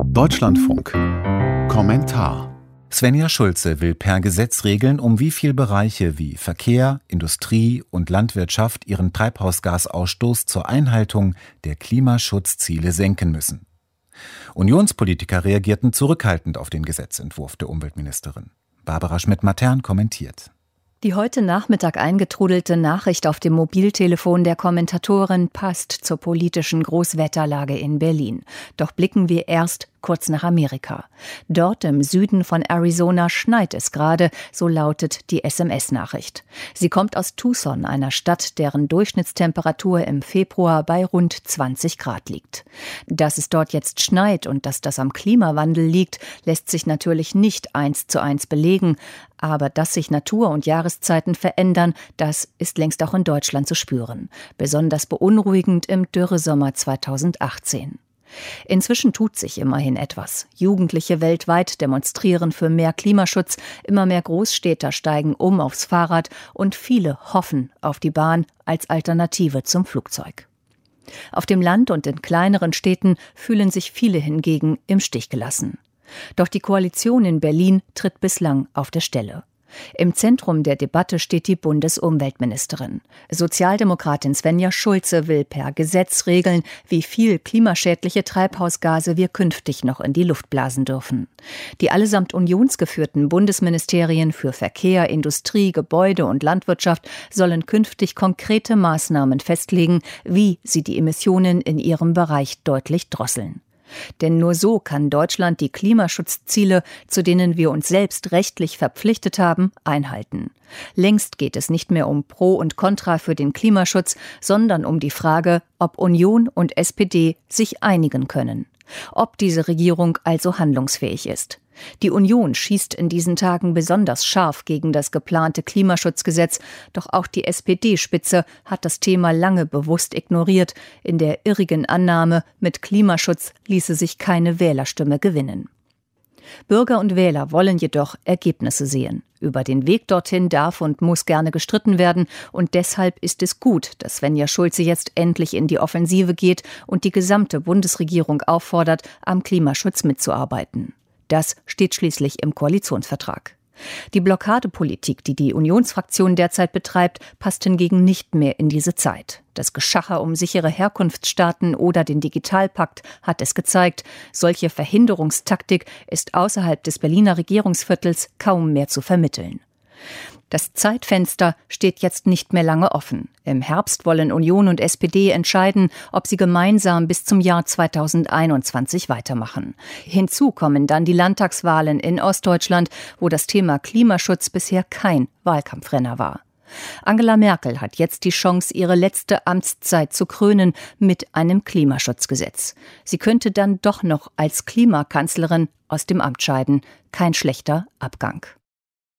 Deutschlandfunk. Kommentar. Svenja Schulze will per Gesetz regeln, um wie viele Bereiche wie Verkehr, Industrie und Landwirtschaft ihren Treibhausgasausstoß zur Einhaltung der Klimaschutzziele senken müssen. Unionspolitiker reagierten zurückhaltend auf den Gesetzentwurf der Umweltministerin. Barbara Schmidt-Matern kommentiert. Die heute Nachmittag eingetrudelte Nachricht auf dem Mobiltelefon der Kommentatorin passt zur politischen Großwetterlage in Berlin. Doch blicken wir erst kurz nach Amerika. Dort im Süden von Arizona schneit es gerade, so lautet die SMS-Nachricht. Sie kommt aus Tucson, einer Stadt, deren Durchschnittstemperatur im Februar bei rund 20 Grad liegt. Dass es dort jetzt schneit und dass das am Klimawandel liegt, lässt sich natürlich nicht 1:1 belegen. Aber dass sich Natur und Jahreszeiten verändern, das ist längst auch in Deutschland zu spüren. Besonders beunruhigend im Dürresommer 2018. Inzwischen tut sich immerhin etwas. Jugendliche weltweit demonstrieren für mehr Klimaschutz, immer mehr Großstädter steigen aufs Fahrrad und viele hoffen auf die Bahn als Alternative zum Flugzeug. Auf dem Land und in kleineren Städten fühlen sich viele hingegen im Stich gelassen. Doch die Koalition in Berlin tritt bislang auf der Stelle. Im Zentrum der Debatte steht die Bundesumweltministerin. Sozialdemokratin Svenja Schulze will per Gesetz regeln, wie viel klimaschädliche Treibhausgase wir künftig noch in die Luft blasen dürfen. Die allesamt unionsgeführten Bundesministerien für Verkehr, Industrie, Gebäude und Landwirtschaft sollen künftig konkrete Maßnahmen festlegen, wie sie die Emissionen in ihrem Bereich deutlich drosseln. Denn nur so kann Deutschland die Klimaschutzziele, zu denen wir uns selbst rechtlich verpflichtet haben, einhalten. Längst geht es nicht mehr um Pro und Contra für den Klimaschutz, sondern um die Frage, ob Union und SPD sich einigen können. Ob diese Regierung also handlungsfähig ist. Die Union schießt in diesen Tagen besonders scharf gegen das geplante Klimaschutzgesetz, doch auch die SPD-Spitze hat das Thema lange bewusst ignoriert, in der irrigen Annahme, mit Klimaschutz ließe sich keine Wählerstimme gewinnen. Bürger und Wähler wollen jedoch Ergebnisse sehen. Über den Weg dorthin darf und muss gerne gestritten werden und deshalb ist es gut, dass Svenja Schulze jetzt endlich in die Offensive geht und die gesamte Bundesregierung auffordert, am Klimaschutz mitzuarbeiten. Das steht schließlich im Koalitionsvertrag. Die Blockadepolitik, die die Unionsfraktion derzeit betreibt, passt hingegen nicht mehr in diese Zeit. Das Geschacher um sichere Herkunftsstaaten oder den Digitalpakt hat es gezeigt. Solche Verhinderungstaktik ist außerhalb des Berliner Regierungsviertels kaum mehr zu vermitteln. Das Zeitfenster steht jetzt nicht mehr lange offen. Im Herbst wollen Union und SPD entscheiden, ob sie gemeinsam bis zum Jahr 2021 weitermachen. Hinzu kommen dann die Landtagswahlen in Ostdeutschland, wo das Thema Klimaschutz bisher kein Wahlkampfrenner war. Angela Merkel hat jetzt die Chance, ihre letzte Amtszeit zu krönen mit einem Klimaschutzgesetz. Sie könnte dann doch noch als Klimakanzlerin aus dem Amt scheiden. Kein schlechter Abgang.